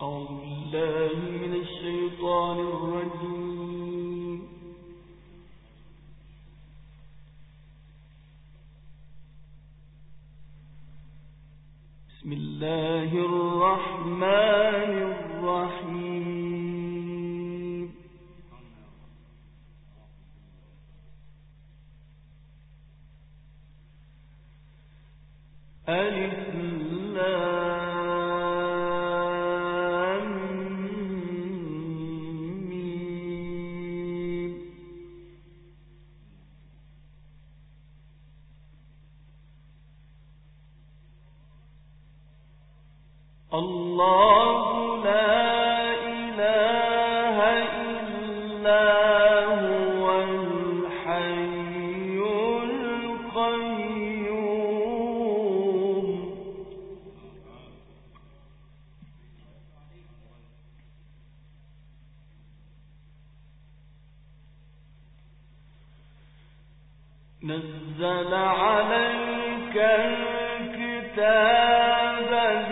أعوذ بالله من الشيطان الرجيم. بسم الله الرحمن الرحيم. ألف لام ميم. الله لا إله إلا هو الحي القيوم. نزل عليك الكتاب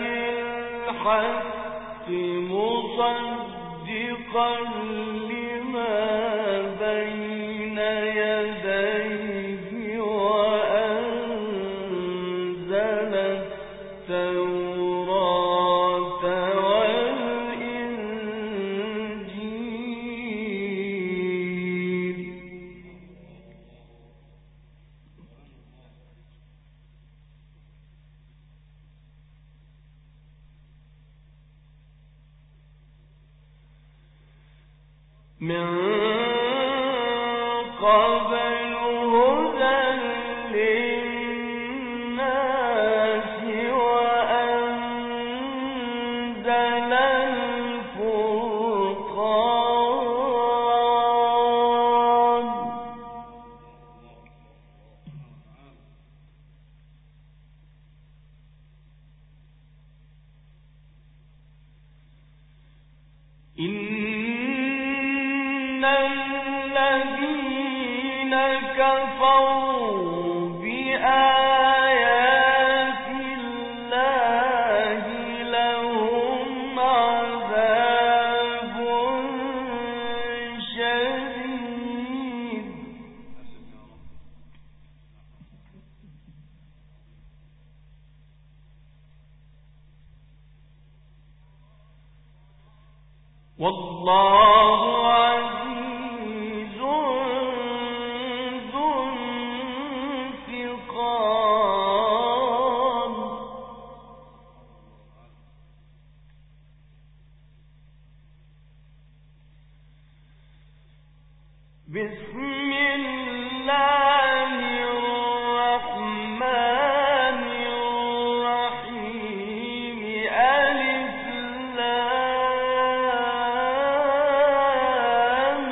بالحق مصدقا لما بين يديه وأنزل التوراة والإنجيل. من قبل هدى للناس وأنزل الفرقان. إن الذين كفروا بآيات الله لهم عذاب شديد. والله عزيز ذو انتقام. بسم الله الرحمن الرحيم. ألف لام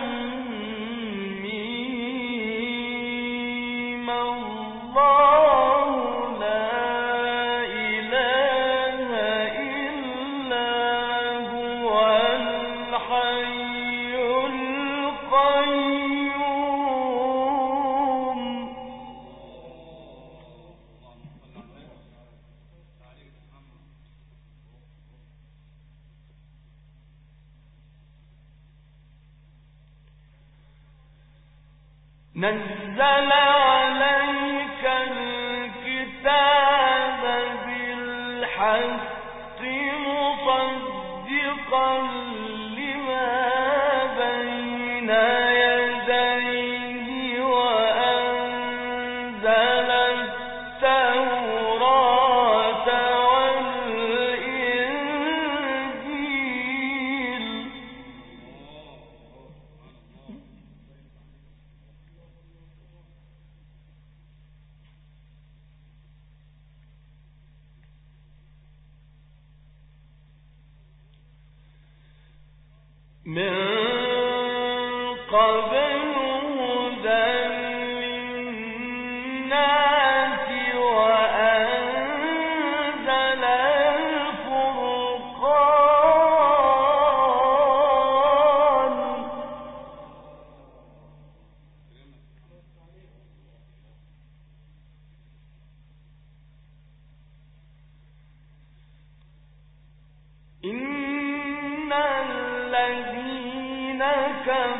ميم. الله لا إله إلا هو الحي القيوم. نزل عليك الكتاب بالحق مصدقا لما بين يديه وأنزل التوراة والإنجيل. من قبل هدى للناس وأنزل الفرقان. إن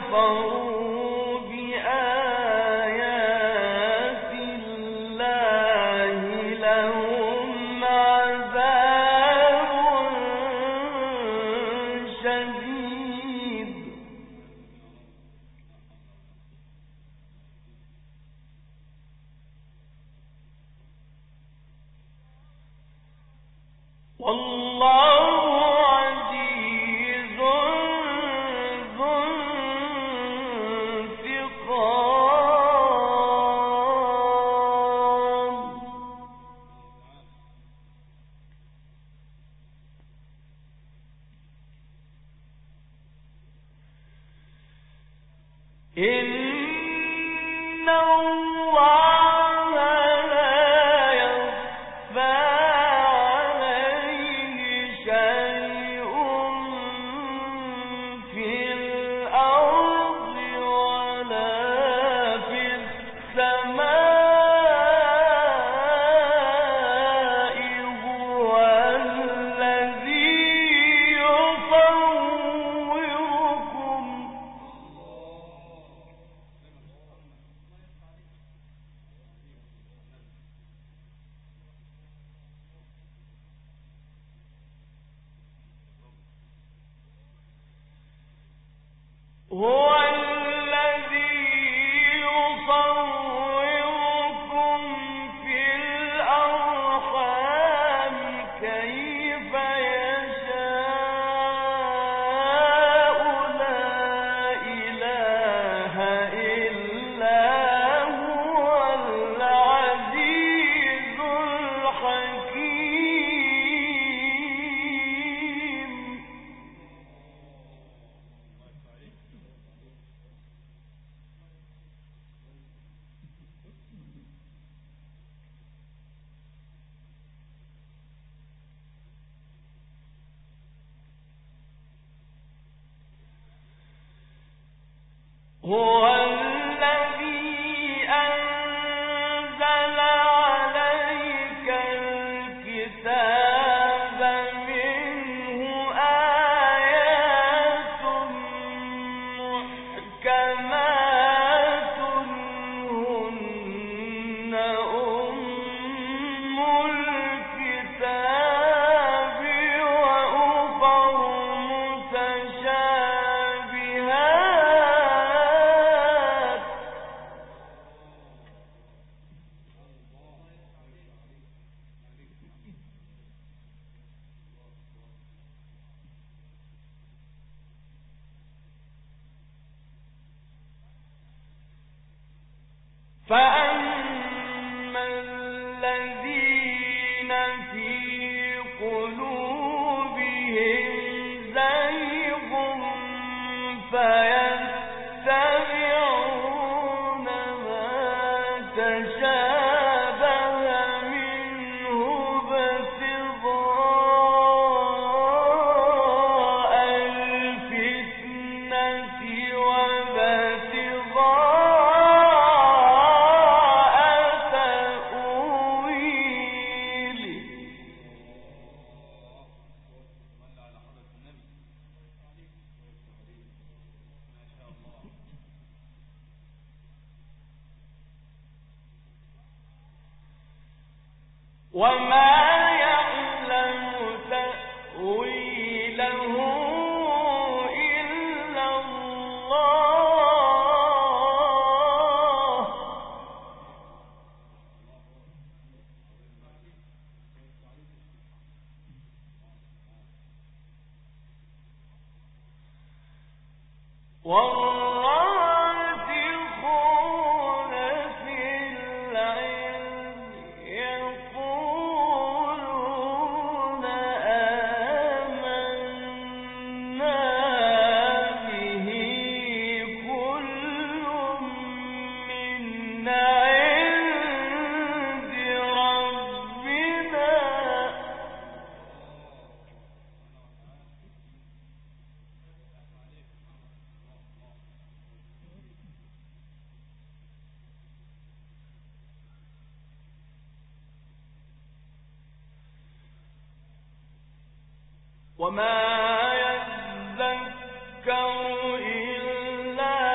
كفروا بآيات الله لهم عذاب شديد. والله عزيز ذو انتقام. إن الله لا يخفى عليه شيء في الأرض ولا في السماء. هو الذي يصوركم هو الذي يصوركم في الأرحام كيف يشاء. لا إله إلا هو العزيز الحكيم. هو الذي أنزل عليك الكتاب منه آيات محكمات هن أم الكتاب وأخر متشابهات. فأما الذين في قلوبهم زيغ فيتبعون ما تشابه منه ابتغاء الفتنة وابتغاء تأويله. وما يعلم تأويله إلا الله. والراسخون في العلم يقولون آمنا به كل من عند ربنا. وما يذكر إلا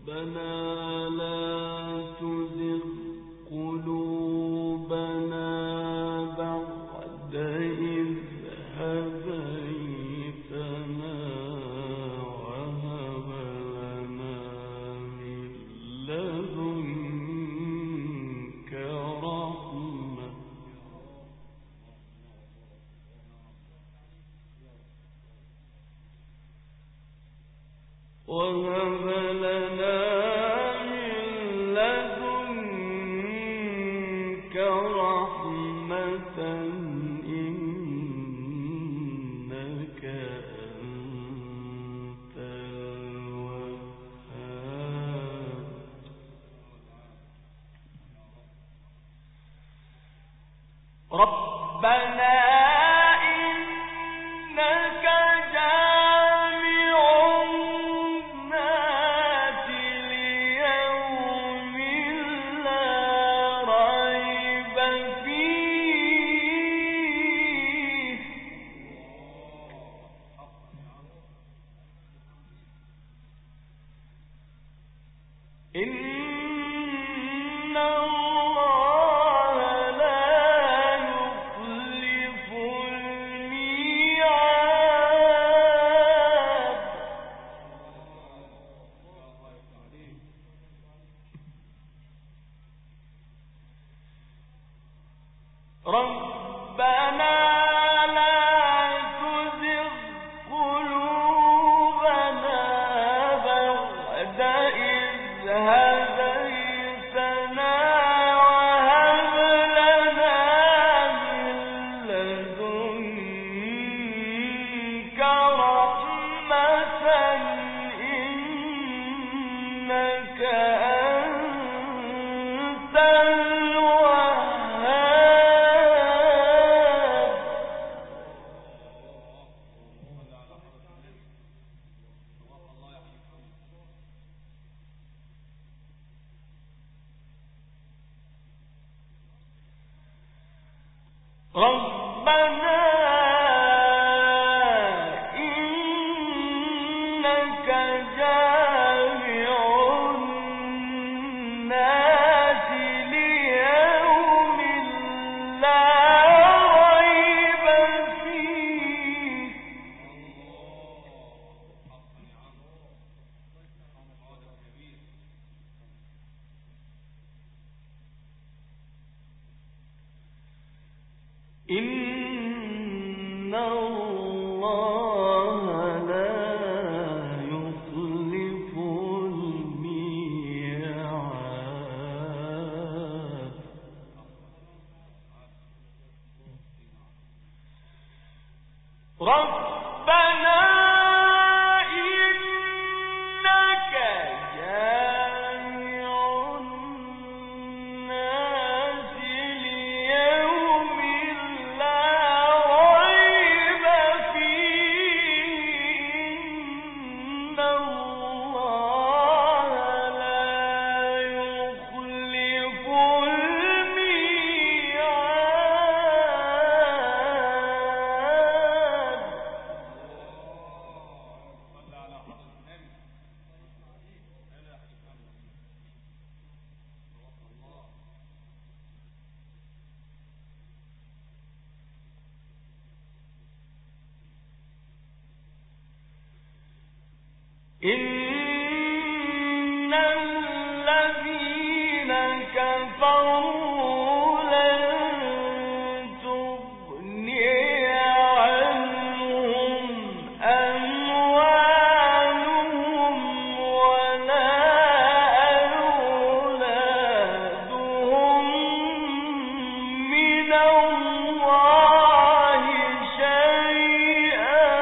إن الذين كفروا لن تغني عنهم أموالهم ولا أولادهم من الله شيئا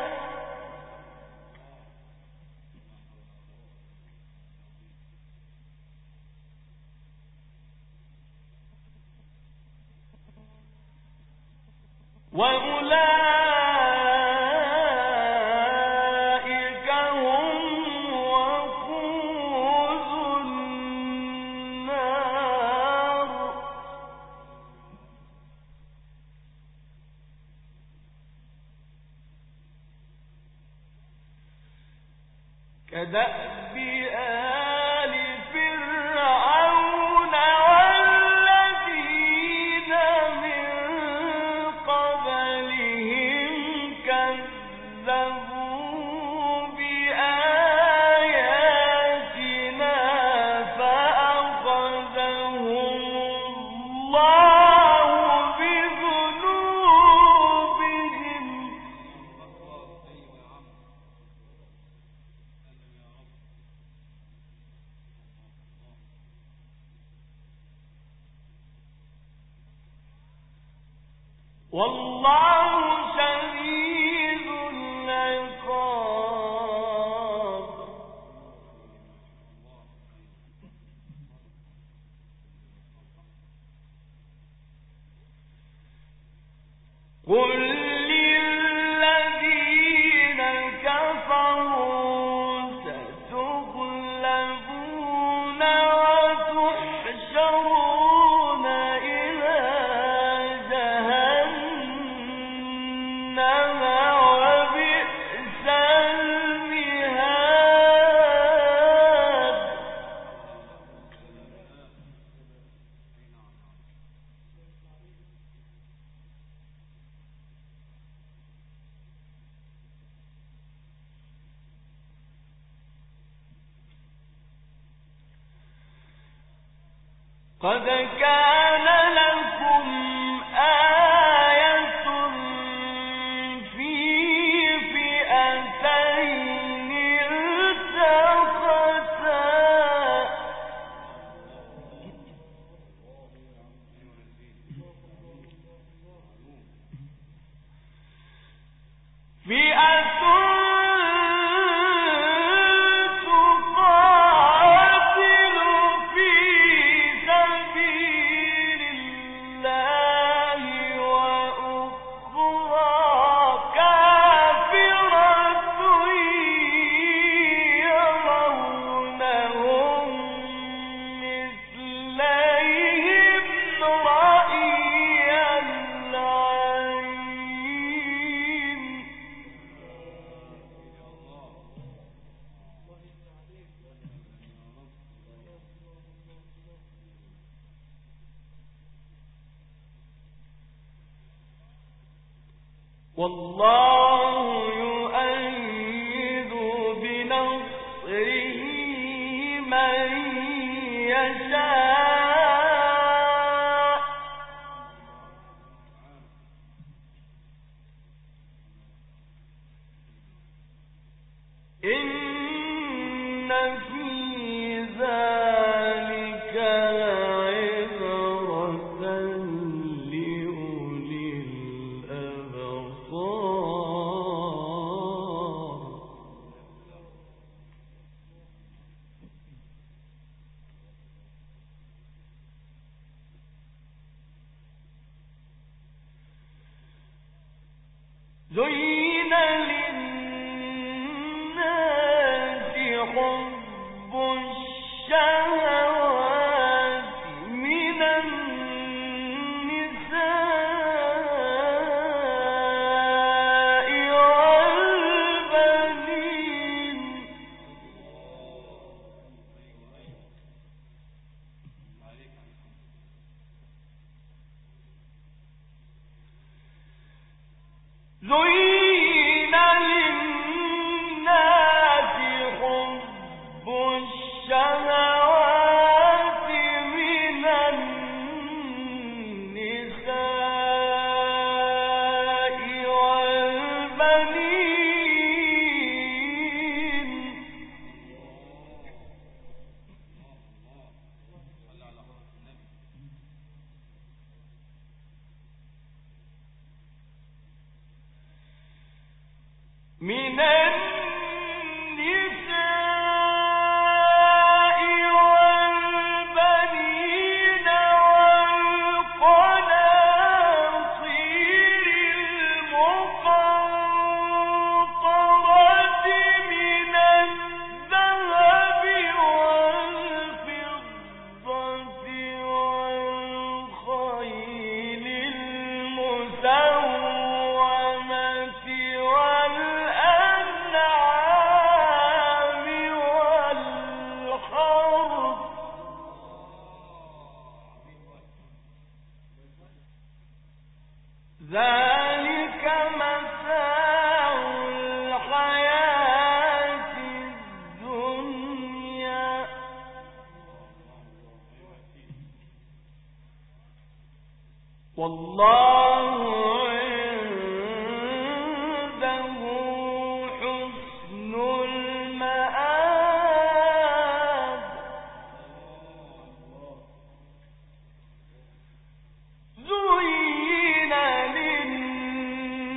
وأولئك هم وقود النار كدأب شديد العقاب. قل للذين كفروا ستغلبون وتحشرون إلى جهنم وبئس المهاد. قد كان لكم آية في فئتين التقتا فئة تقاتل في سبيل الله وأخرى كافرة يرونهم مثليهم رأي العين. والله يؤيد بنصره من يشاء. إن في ذلك لعبرة لأولي الأبصار. زين للناس حب الشهوات من النساء والبنين زين للناس حب الشهوات من النساء والبنين من النساء والبنين والقناطير المقنطرة من الذهب والفضة والخيل المسومة والأنعام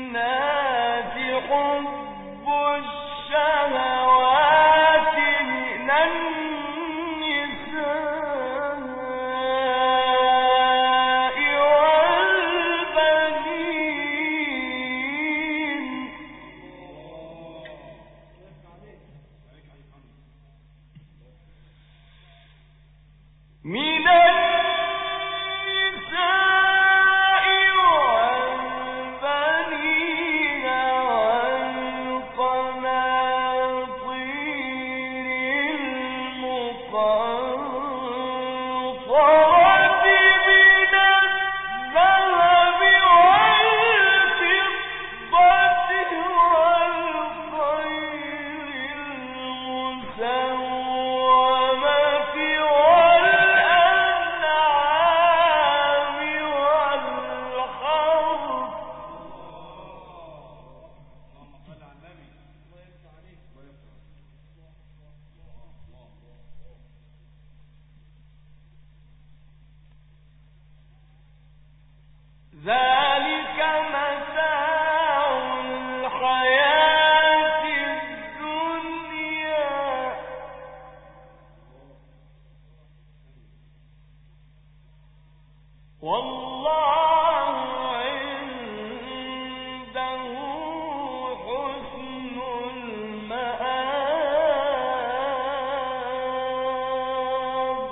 ذلك متاع الحياة الدنيا والله عنده حسن المآب.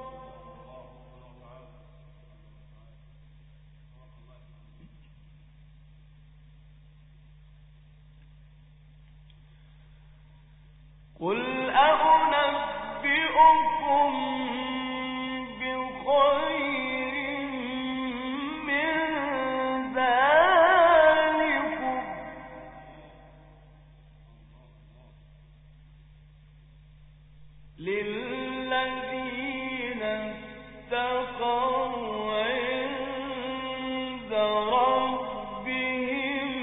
قل أنبئكم بخير من ذلكم للذين اتقوا عند ربهم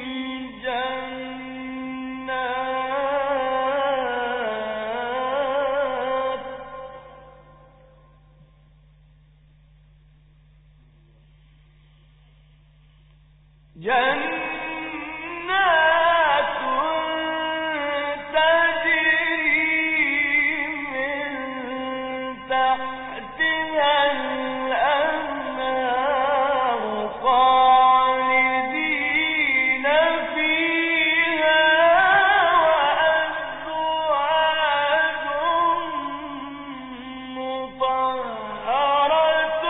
جنات تجري من تحتها الأنهار خالدين فيها وأزواج مطهرة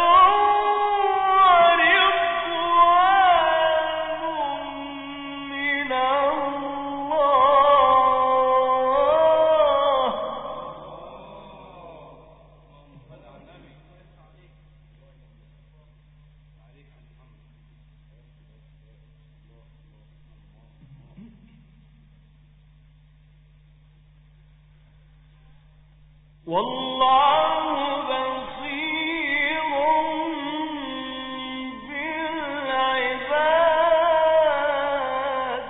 والله بصير بالعباد.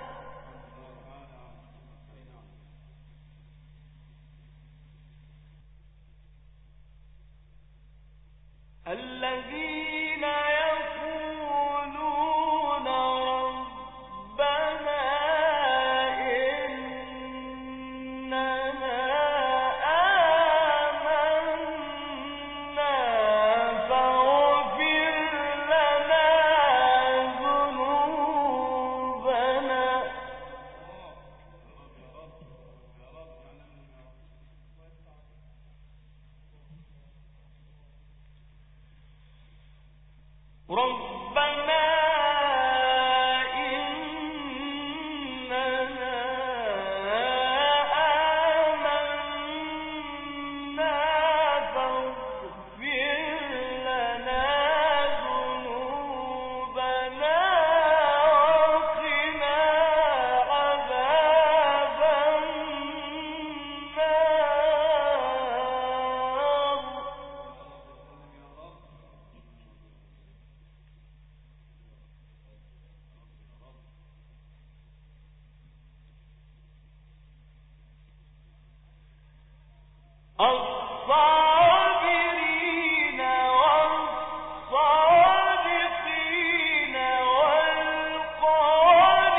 الذين يقولون ربنا إننا فاغفر لنا ذنوبنا ربنا إننا آمنا فاغفر لنا ذنوبنا وقنا عذاب النار. الصابرين والصادقين والقانتين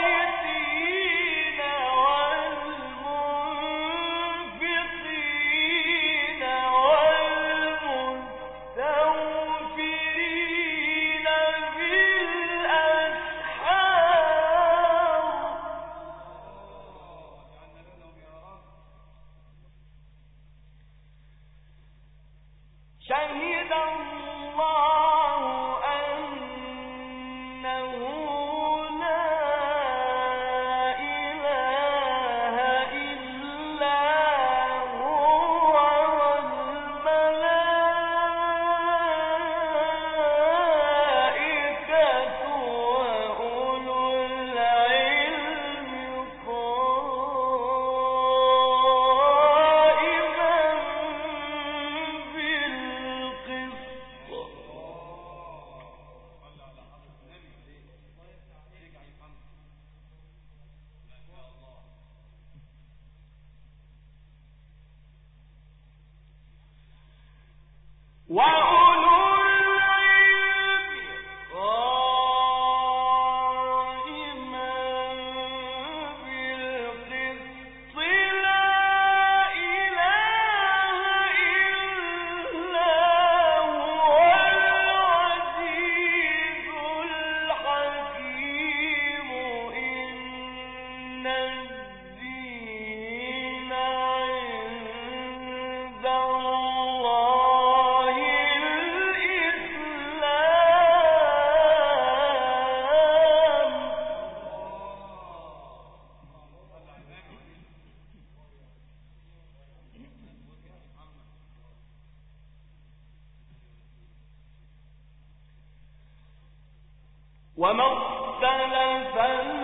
وما اختلف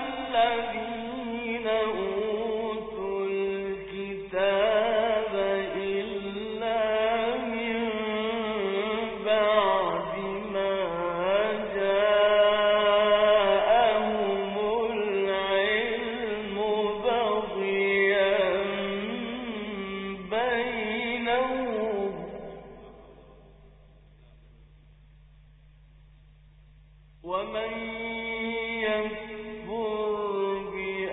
الذين أوتوا الكتاب إلا من بعد ما جاءهم العلم بغيا بينهم ومن يكفر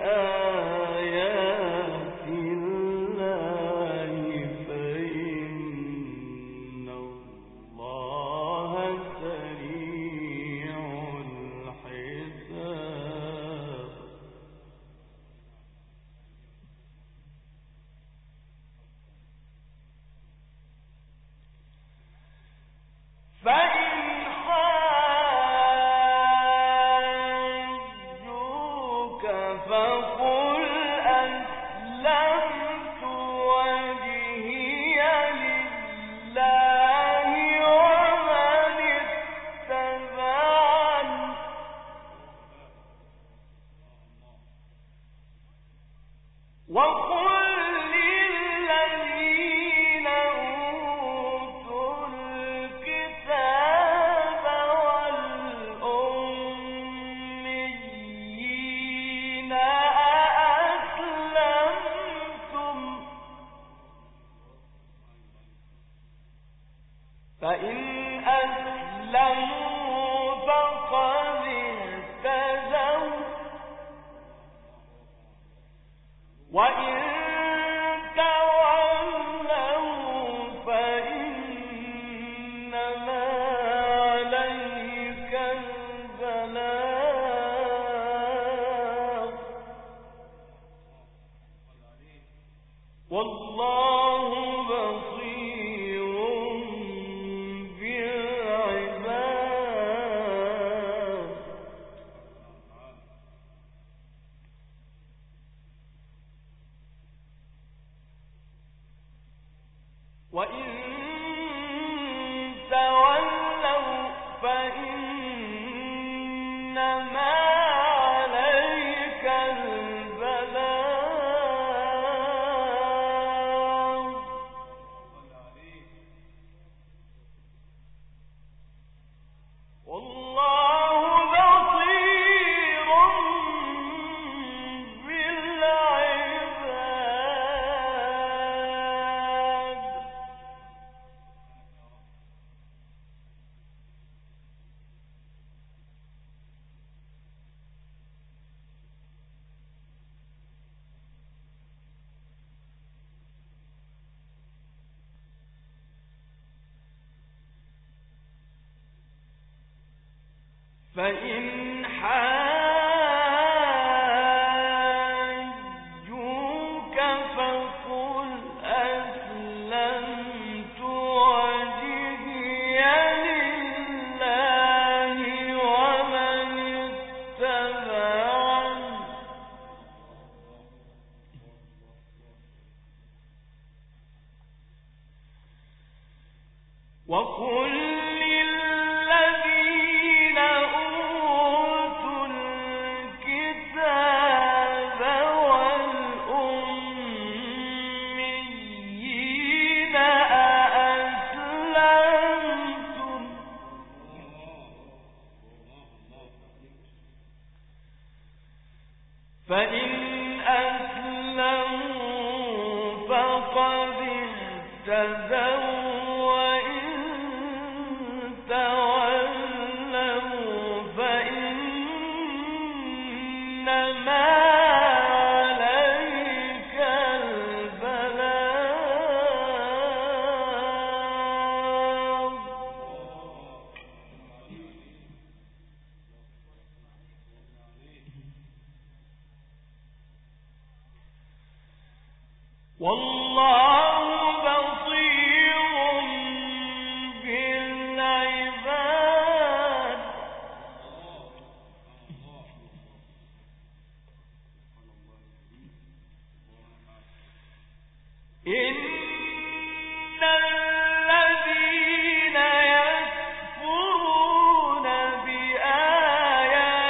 بآيات الله فإن الله سريع الحساب فإن فقل أسلمت وجهي لله ومن اتبعني وقل للذين أوتوا الكتاب والأميين فإن أسلموا فقد اهتدوا وإن تولوا فإنما عليك البلاغ والله بصير بالعباد وإن تولوا فإنما عليك البلاغ والله بصير بالعباد فإن حاجوك فقل أسلمت وجهي لله ومن اتبعني وقل للذين أوتوا الكتاب والأميين أأسلمتم فإن أسلموا فقد اهتدوا وإن تولوا فإنما عليك البلاغ والله بصير بالعباد إن الذين يكفرون بآيات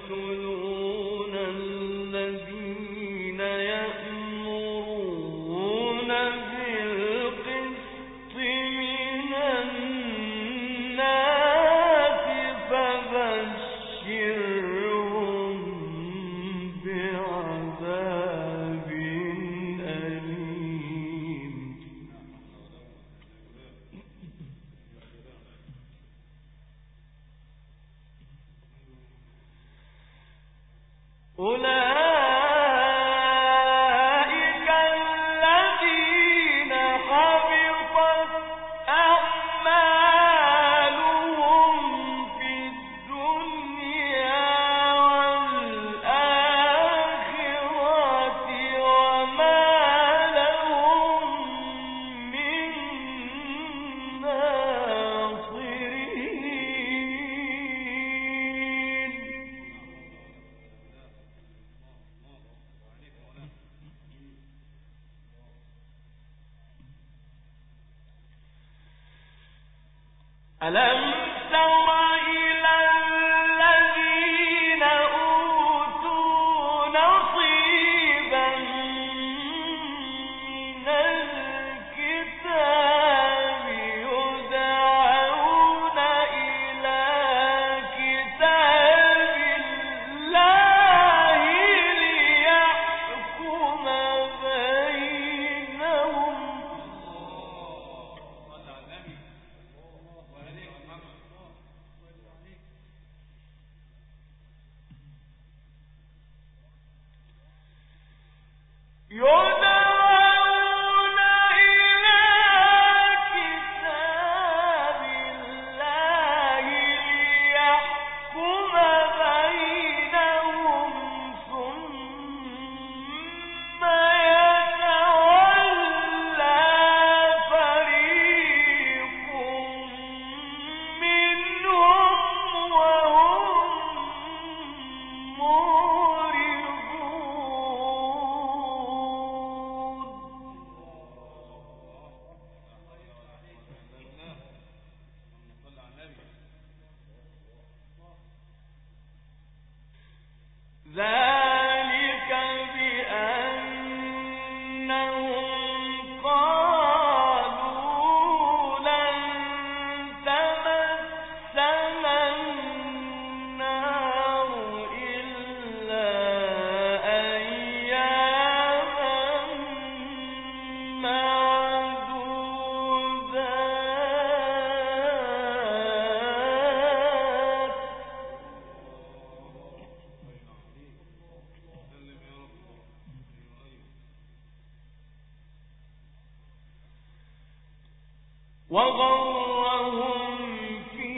ألم تر إلى الذين أوتوا نصيبا من الكتاب يدعون إلى كتاب الله ليحكم بينهم يدعون إلى كتاب الله ليحكم بينهم ثم يتولى فريق منهم وهم ذلك بأنهم قالوا لن تمسنا النار إلا أياما معدودات وغرهم في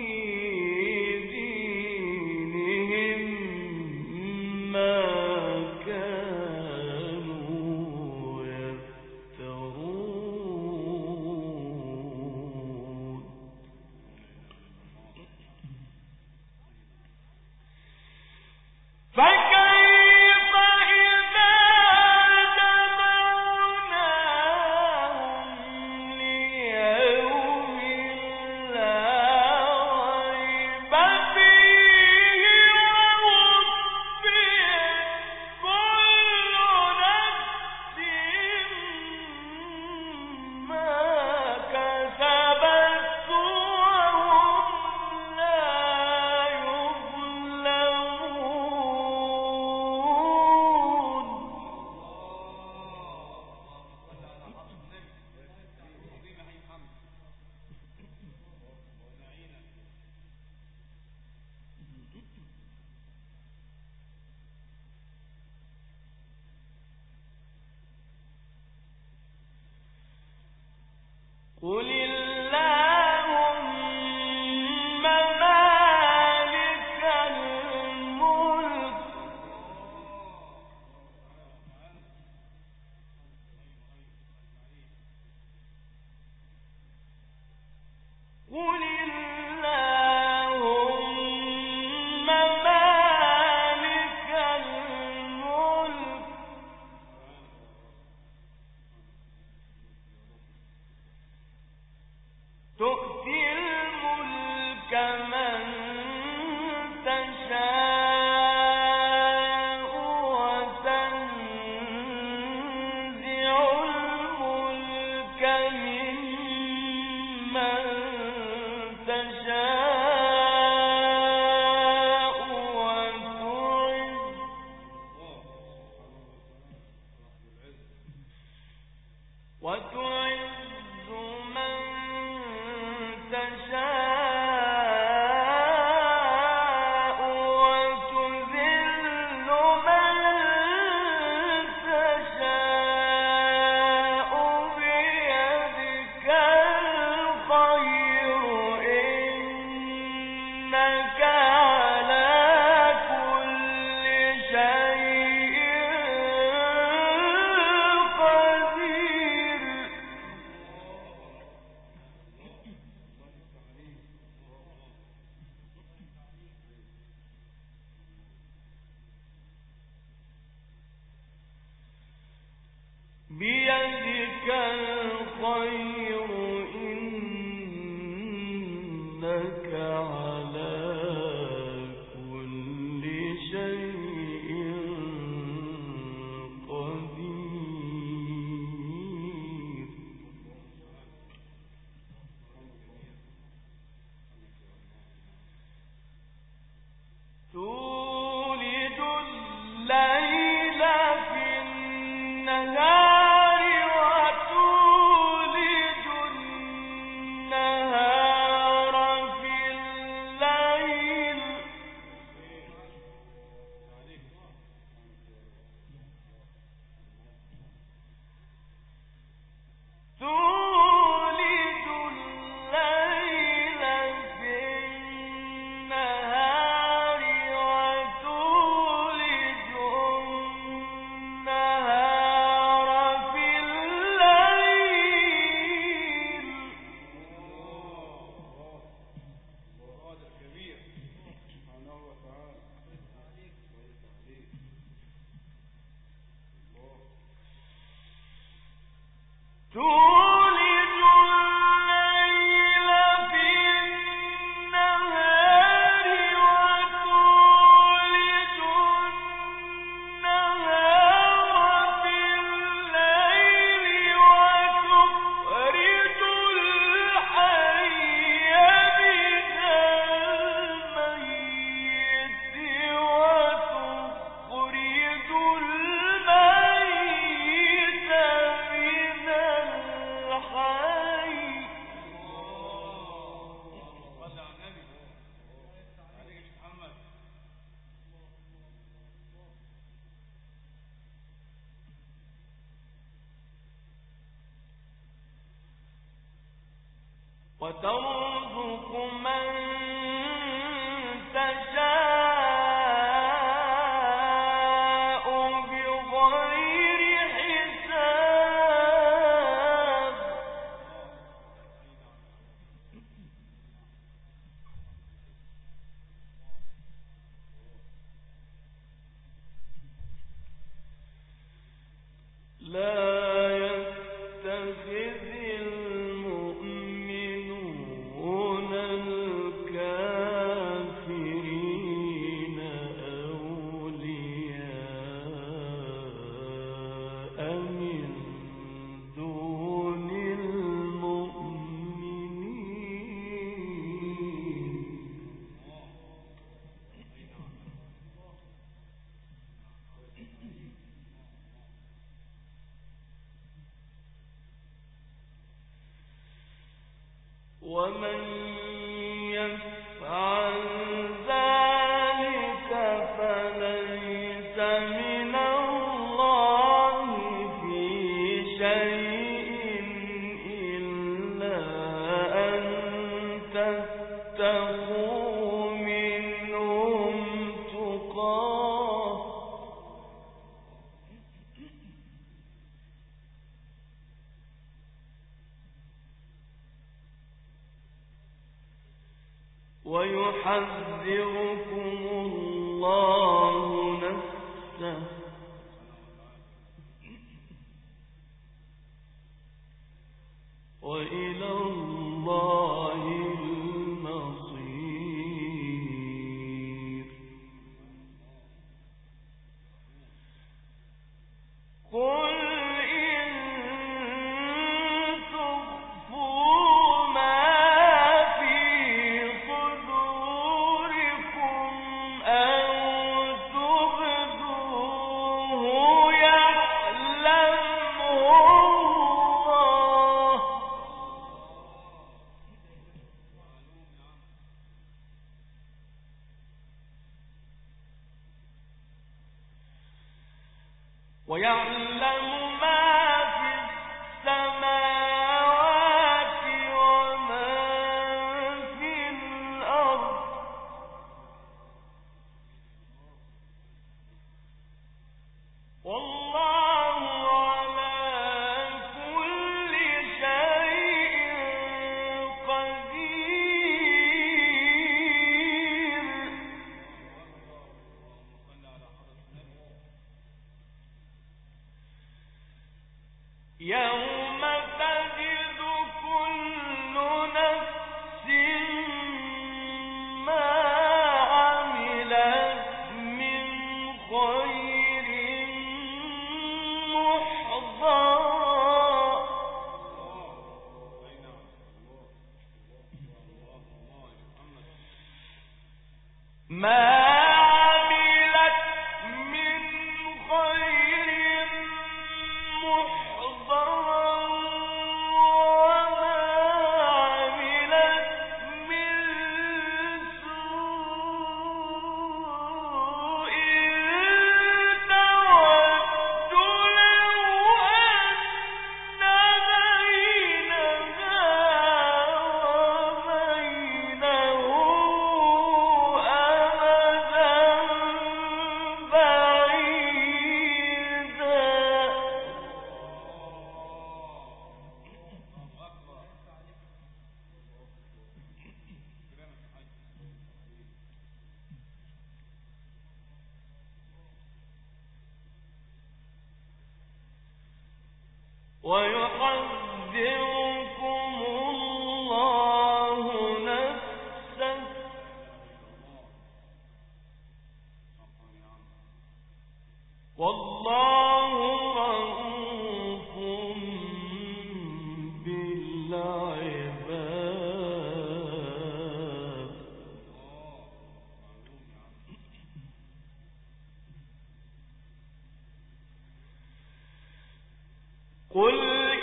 دينهم ما كانوا يفترون فكيف إذا جمعناهم ليوم لا ريب فيه ووفيت كل نفس ما كسبت وهم لا يظلمون قل اللهم مالك الملك قل اللهم مالك الملك وتعز من تشاء وتذل من تشاء بيدك الخير إنك على كل شيء قدير. بيدك الخير إنك على كل شيء قدير. تولد الليل في النهار وتولد النهار في الليل تولد الليل في النهار وتولد النهار في الليل. قادر كبير سبحانه وتعالى. تولد الليل في النهار وتولد النهار في الليل وتخرج الحي من الميت وتخرج الميت من الحي. صلى على النبي عليك محمد. وترزق من تشاء بغير حساب. لا يتخذ المؤمنون الكافرين أولياء من دون المؤمنين. ومن يفعل ذلك فليس من الله في شيء إلا أن تتقوا منهم تقاه ويحذركم الله نفسه وإلى الله المصير. قل إن تخفوا ما في صدوركم أو تبدوه يعلمه الله ويحذركم الله نفسه والله رؤوف بالعباد. قل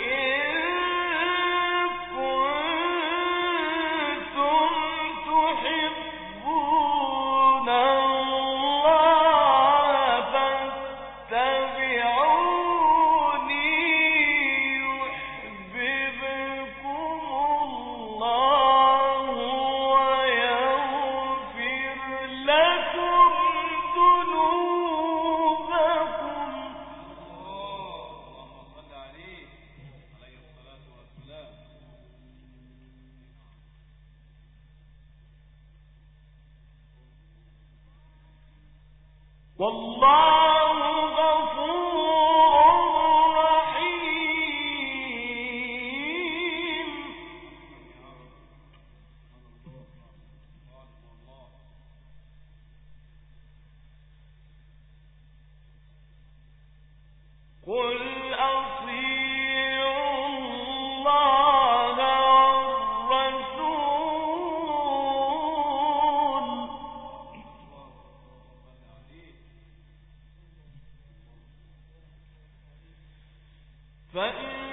والله غفور رحيم. قل أطيعوا الله والرسول فإن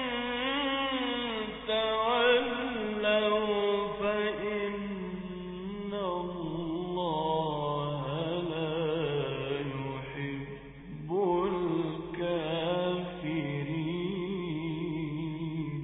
تولوا فإن الله لا يحب الكافرين.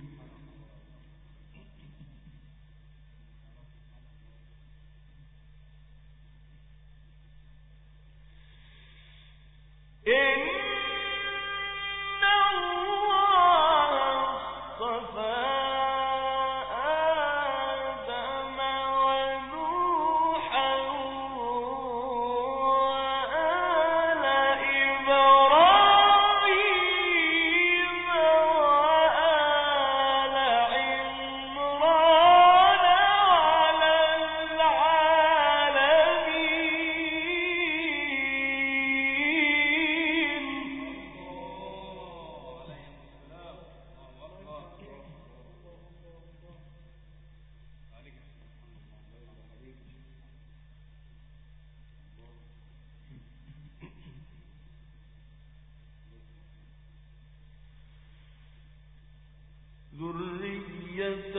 ذرية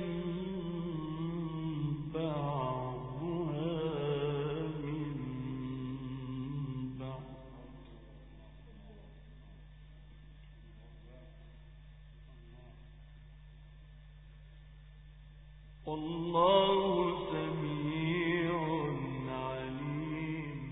بعضها من بعض والله سميع عليم.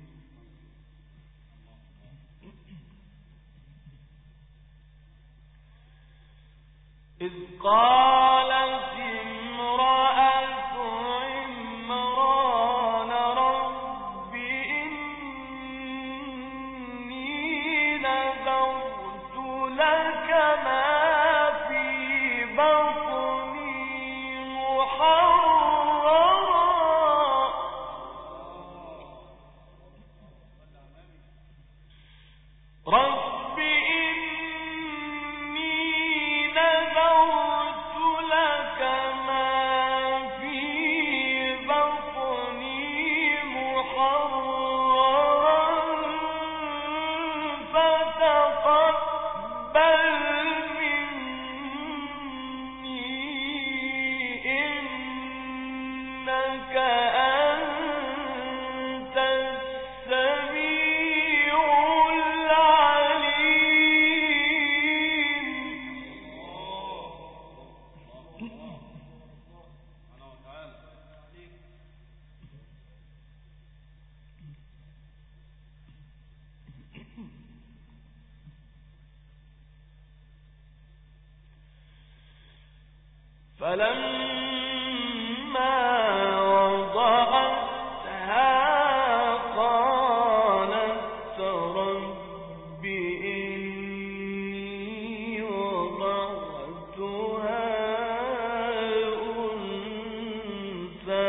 إذ قالت امرأة عمران رب إني نذرت لك ما في بطني محررا رب إني نذرت لك ما في بطني محررا فتقبل مني إنك أنت السميع العليم. فلما وضعتها قالت رب إني وضعتها أنثى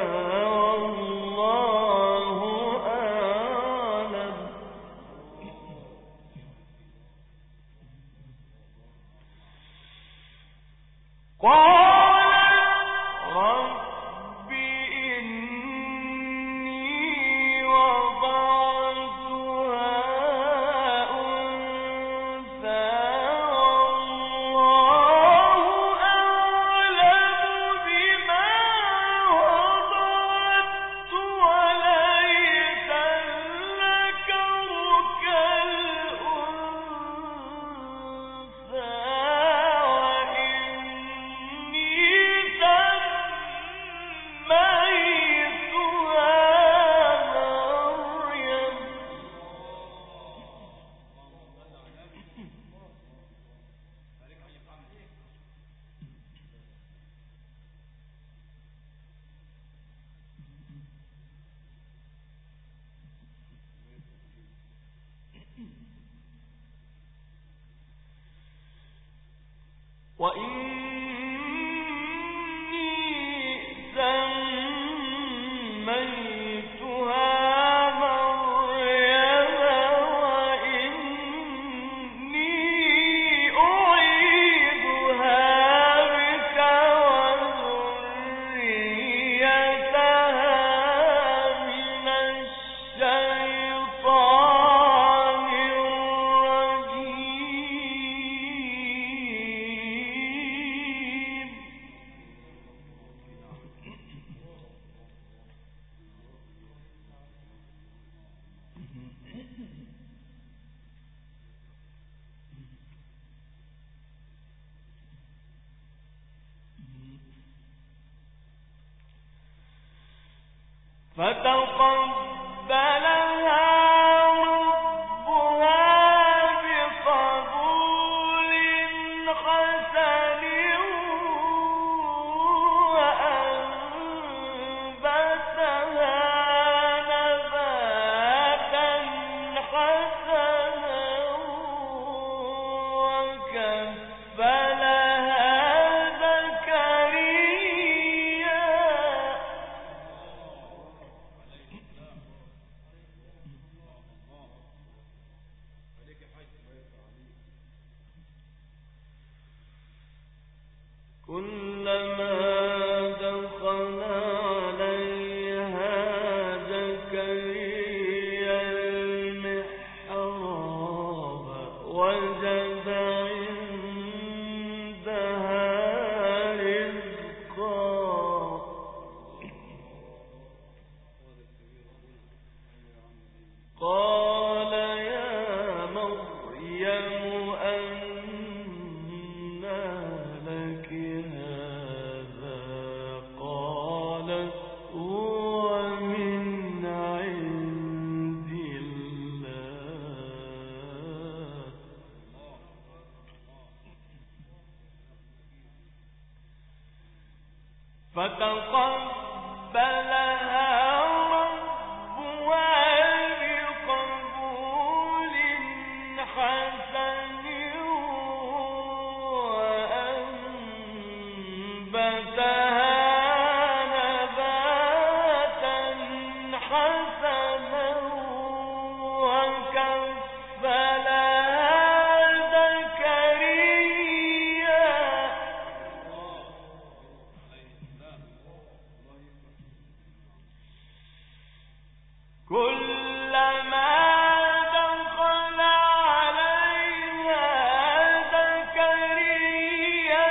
والله أعلم. قالت رب إني وضعتها أنثى والله أعلم بما وضعت وليس الذكر كالأنثى فتقبلها ربها بقبول حسن وأنبتها نباتا حسنا وكفلها زكريا كلما دخل عليها زكريا المحراب وجد عندها رزقا قال يا مريم أنى لك هذا فتقبلها ربها بقبول حسن وأنبتها نباتا حسنا وكفلها كلما دخل عليها زكريا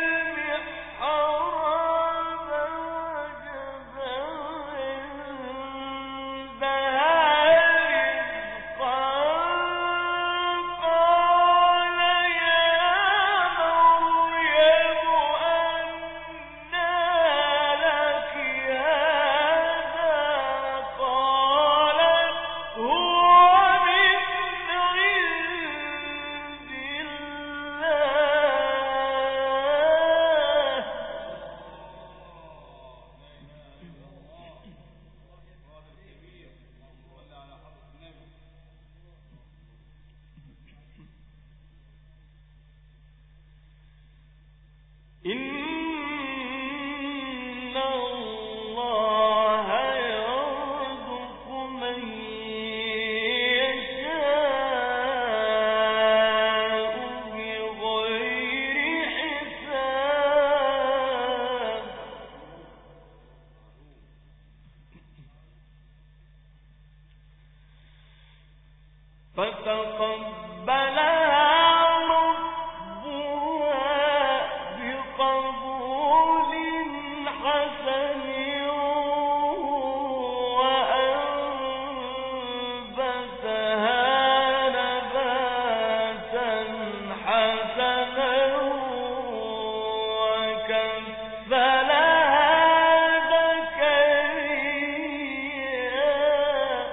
المحراب وجد عندها رزقا قال يا مريم أنى لك هذا قالت هو من عند الله إن الله يرزق من يشاء بغير حساب فتقبلها ربها بقبول حسن وأنبتها نباتا حسنا وكفلها زكريا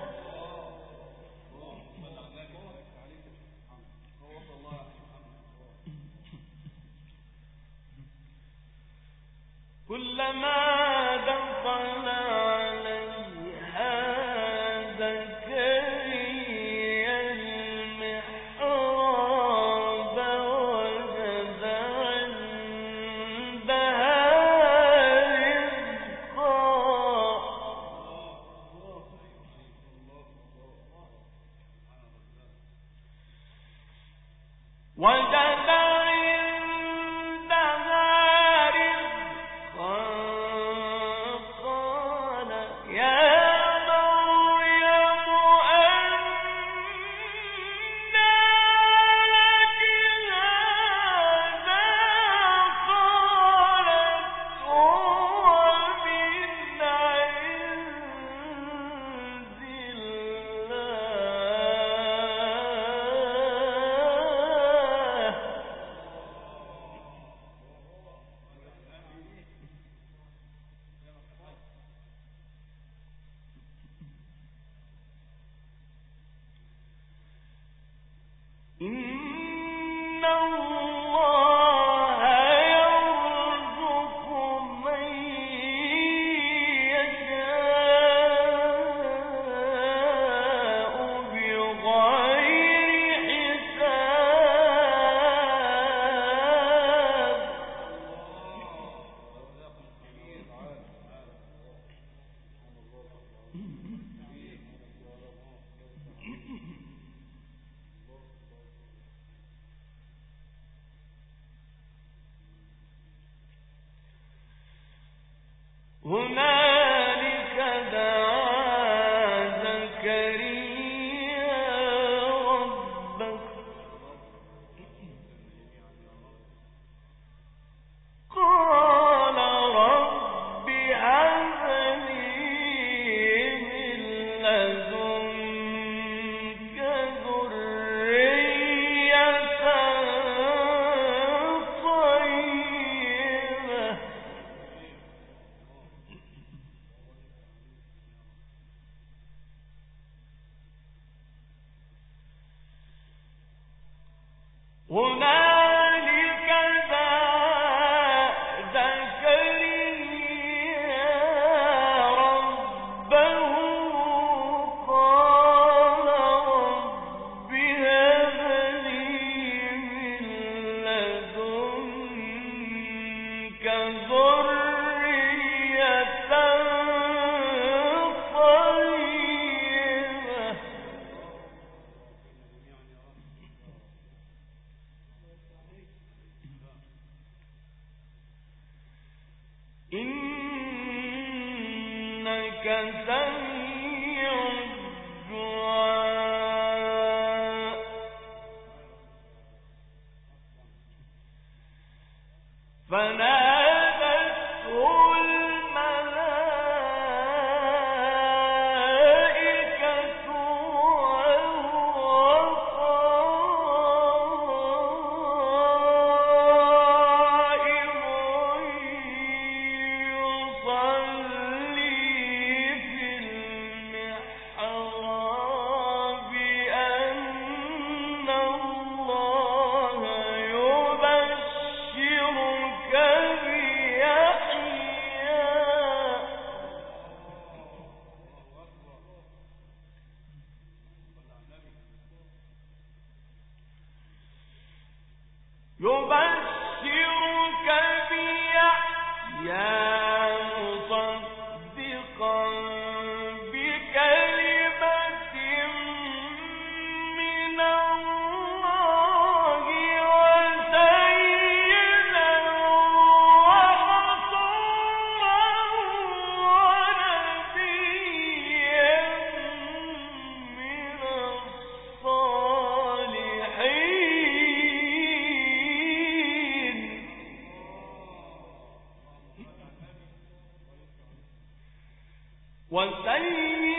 كلما دخل عليها زكريا المحراب وجد عندها رزقا قال يا مريم أنى لك هذا قالت هو من عند الله إن الله يرزق من يشاء بغير حساب هنالك دعا زكريا ربه قال رب هب لي من لدنك ذرية طيبة هنالك دعا زكريا سميع الدعاء فنادته الملائكة وهو قائم يصلي في المحراب أن الله يبشرك بيحيى مصدقا بكلمة من الله وسيدا وحصورا ونبيا من الصالحين وسيدا